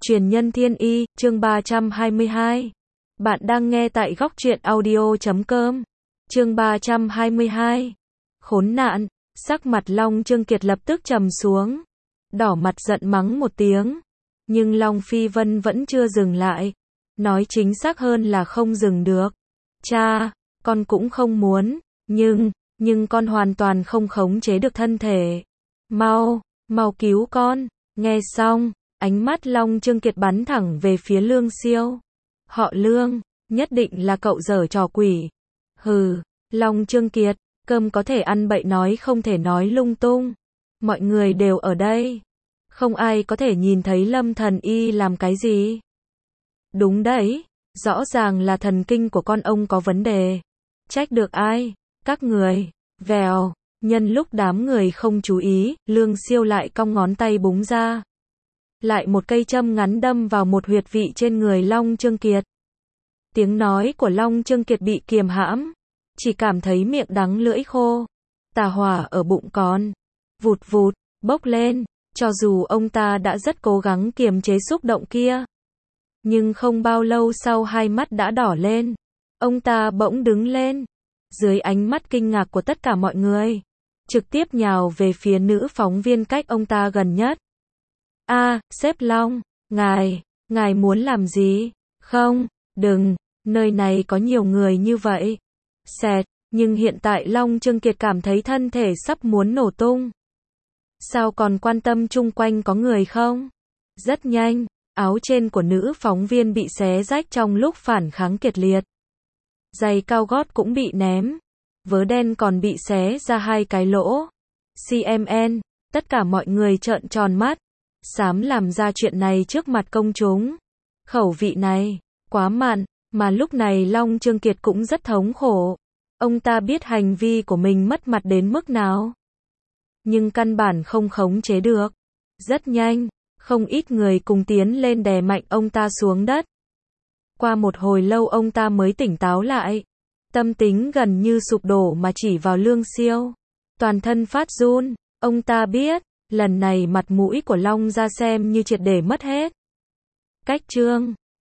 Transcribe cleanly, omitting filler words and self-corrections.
Truyền nhân thiên y, chương 322. Bạn đang nghe tại góc truyện audio.com. Chương 322. Khốn nạn, sắc mặt Long Chương Kiệt lập tức trầm xuống. Đỏ mặt giận mắng một tiếng. Nhưng Long Phi Vân vẫn chưa dừng lại. Nói chính xác hơn là không dừng được. Cha, con cũng không muốn, nhưng con hoàn toàn không khống chế được thân thể. Mau cứu con. Nghe xong, ánh mắt Long Chương Kiệt bắn thẳng về phía Lương Siêu. Họ Lương, nhất định là cậu giở trò quỷ. Hừ, Long Chương Kiệt, cơm có thể ăn bậy nói không thể nói lung tung. Mọi người đều ở đây. Không ai có thể nhìn thấy Lâm Thần Y làm cái gì. Đúng đấy, rõ ràng là thần kinh của con ông có vấn đề. Trách được ai? Các người. Vèo, nhân lúc đám người không chú ý, Lương Siêu lại cong ngón tay búng ra. Lại một cây châm ngắn đâm vào một huyệt vị trên người Long Chương Kiệt. Tiếng nói của Long Chương Kiệt bị kiềm hãm, chỉ cảm thấy miệng đắng lưỡi khô. Tà hỏa ở bụng còn vụt vụt bốc lên, cho dù ông ta đã rất cố gắng kiềm chế xúc động kia, nhưng không bao lâu sau hai mắt đã đỏ lên. Ông ta bỗng đứng lên, dưới ánh mắt kinh ngạc của tất cả mọi người, trực tiếp nhào về phía nữ phóng viên cách ông ta gần nhất. Sếp Long, ngài muốn làm gì? Không, đừng, nơi này có nhiều người như vậy. Xẹt, nhưng hiện tại Long Chương Kiệt cảm thấy thân thể sắp muốn nổ tung. Sao còn quan tâm chung quanh có người không? Rất nhanh, áo trên của nữ phóng viên bị xé rách trong lúc phản kháng kịch liệt. Giày cao gót cũng bị ném. Vớ đen còn bị xé ra hai cái lỗ. CMN, tất cả mọi người trợn tròn mắt. Dám làm ra chuyện này trước mặt công chúng. Khẩu vị này, quá mặn, mà lúc này Long Chương Kiệt cũng rất thống khổ. Ông ta biết hành vi của mình mất mặt đến mức nào. Nhưng căn bản không khống chế được. Rất nhanh, không ít người cùng tiến lên đè mạnh ông ta xuống đất. Qua một hồi lâu ông ta mới tỉnh táo lại. Tâm tính gần như sụp đổ mà chỉ vào Lương Siêu. Toàn thân phát run, ông ta biết, lần này mặt mũi của Long ra xem như triệt để mất hết. Cách chương